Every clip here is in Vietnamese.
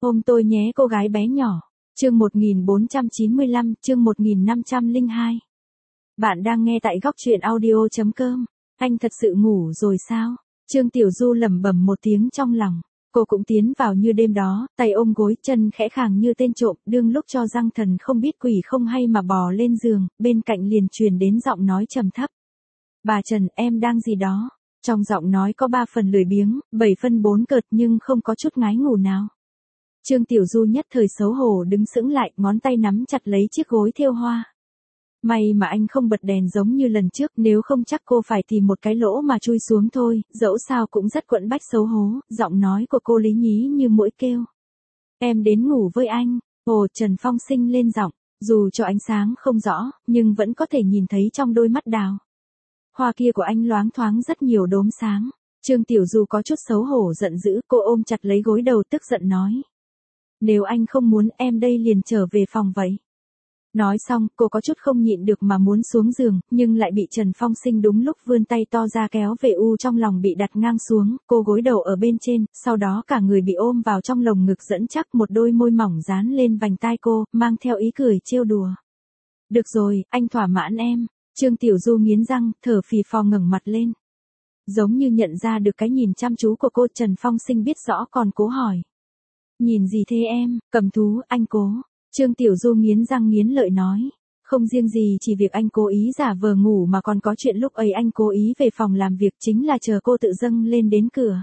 Ôm tôi nhé cô gái bé nhỏ. Chương 1495, chương 1502. Bạn đang nghe tại góc truyện audio.com. Anh thật sự ngủ rồi sao? Trương Tiểu Du lẩm bẩm một tiếng trong lòng. Cô cũng tiến vào như đêm đó, tay ôm gối, chân khẽ khàng như tên trộm, đương lúc cho răng thần không biết quỷ không hay mà bò lên giường, bên cạnh liền truyền đến giọng nói trầm thấp. Bà Trần, em đang gì đó? Trong giọng nói có 3 phần lười biếng, 7 phân 4 cợt nhưng không có chút ngái ngủ nào. Trương Tiểu Du nhất thời xấu hổ đứng sững lại, ngón tay nắm chặt lấy chiếc gối thêu hoa. May mà anh không bật đèn giống như lần trước, nếu không chắc cô phải tìm một cái lỗ mà chui xuống thôi, dẫu sao cũng rất quẫn bách xấu hổ, giọng nói của cô lý nhí như muỗi kêu. Em đến ngủ với anh. Ồ, Trần Phong Sinh lên giọng, dù cho ánh sáng không rõ, nhưng vẫn có thể nhìn thấy trong đôi mắt đào hoa kia của anh loáng thoáng rất nhiều đốm sáng. Trương Tiểu Du có chút xấu hổ giận dữ, cô ôm chặt lấy gối đầu tức giận nói. Nếu anh không muốn em đây liền trở về phòng vậy. Nói xong, cô có chút không nhịn được mà muốn xuống giường, nhưng lại bị Trần Phong Sinh đúng lúc vươn tay to ra kéo về, trong lòng bị đặt ngang xuống, cô gối đầu ở bên trên, sau đó cả người bị ôm vào trong lồng ngực dẫn chắc, một đôi môi mỏng dán lên vành tai cô, mang theo ý cười trêu đùa. Được rồi, anh thỏa mãn em. Trương Tiểu Du nghiến răng, thở phì phò ngẩng mặt lên. Giống như nhận ra được cái nhìn chăm chú của cô, Trần Phong Sinh biết rõ còn cố hỏi. Nhìn gì thế em? Cầm thú, anh cố. Trương Tiểu Du nghiến răng nghiến lợi nói. Không riêng gì chỉ việc anh cố ý giả vờ ngủ mà còn có chuyện lúc ấy anh cố ý về phòng làm việc, chính là chờ cô tự dâng lên đến cửa.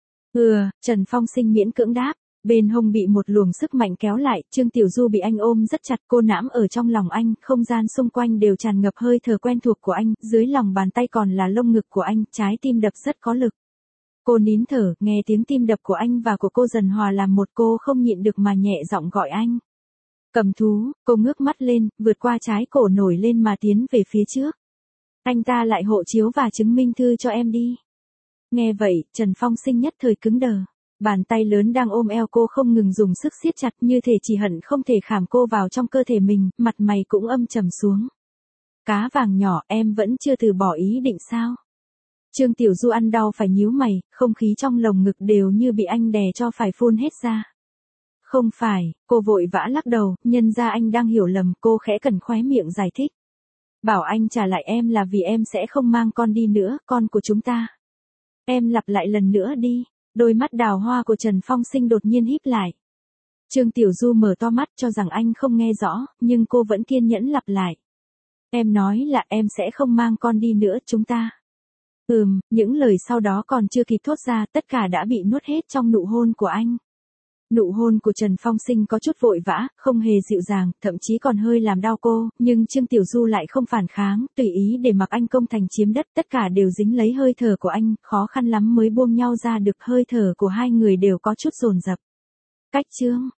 Trần Phong Sinh miễn cưỡng đáp. Bên hông bị một luồng sức mạnh kéo lại, Trương Tiểu Du bị anh ôm rất chặt, cô nãm ở trong lòng anh, không gian xung quanh đều tràn ngập hơi thở quen thuộc của anh, dưới lòng bàn tay còn là lông ngực của anh, trái tim đập rất có lực. Cô nín thở, nghe tiếng tim đập của anh và của cô dần hòa làm một, cô không nhịn được mà nhẹ giọng gọi anh. Cầm thú, cô ngước mắt lên, vượt qua trái cổ nổi lên mà tiến về phía trước. Anh ta lại hộ chiếu và chứng minh thư cho em đi. Nghe vậy, Trần Phong Sinh nhất thời cứng đờ. Bàn tay lớn đang ôm eo cô không ngừng dùng sức siết chặt, như thể chỉ hận không thể khảm cô vào trong cơ thể mình, mặt mày cũng âm trầm xuống. Cá vàng nhỏ, em vẫn chưa từ bỏ ý định sao? Trương Tiểu Du ăn đau phải nhíu mày, không khí trong lồng ngực đều như bị anh đè cho phải phun hết ra. Không phải, cô vội vã lắc đầu, nhân ra anh đang hiểu lầm, cô khẽ cẩn khóe miệng giải thích. Bảo anh trả lại em là vì em sẽ không mang con đi nữa, con của chúng ta. Em lặp lại lần nữa đi. Đôi mắt đào hoa của Trần Phong Sinh đột nhiên híp lại. Trương Tiểu Du mở to mắt cho rằng anh không nghe rõ, nhưng cô vẫn kiên nhẫn lặp lại. Em nói là em sẽ không mang con đi nữa, chúng ta. Những lời sau đó còn chưa kịp thốt ra, tất cả đã bị nuốt hết trong nụ hôn của anh. Nụ hôn của Trần Phong Sinh có chút vội vã, không hề dịu dàng, thậm chí còn hơi làm đau cô, nhưng Trương Tiểu Du lại không phản kháng, tùy ý để mặc anh công thành chiếm đất, tất cả đều dính lấy hơi thở của anh, khó khăn lắm mới buông nhau ra được, hơi thở của hai người đều có chút dồn dập. Cách chương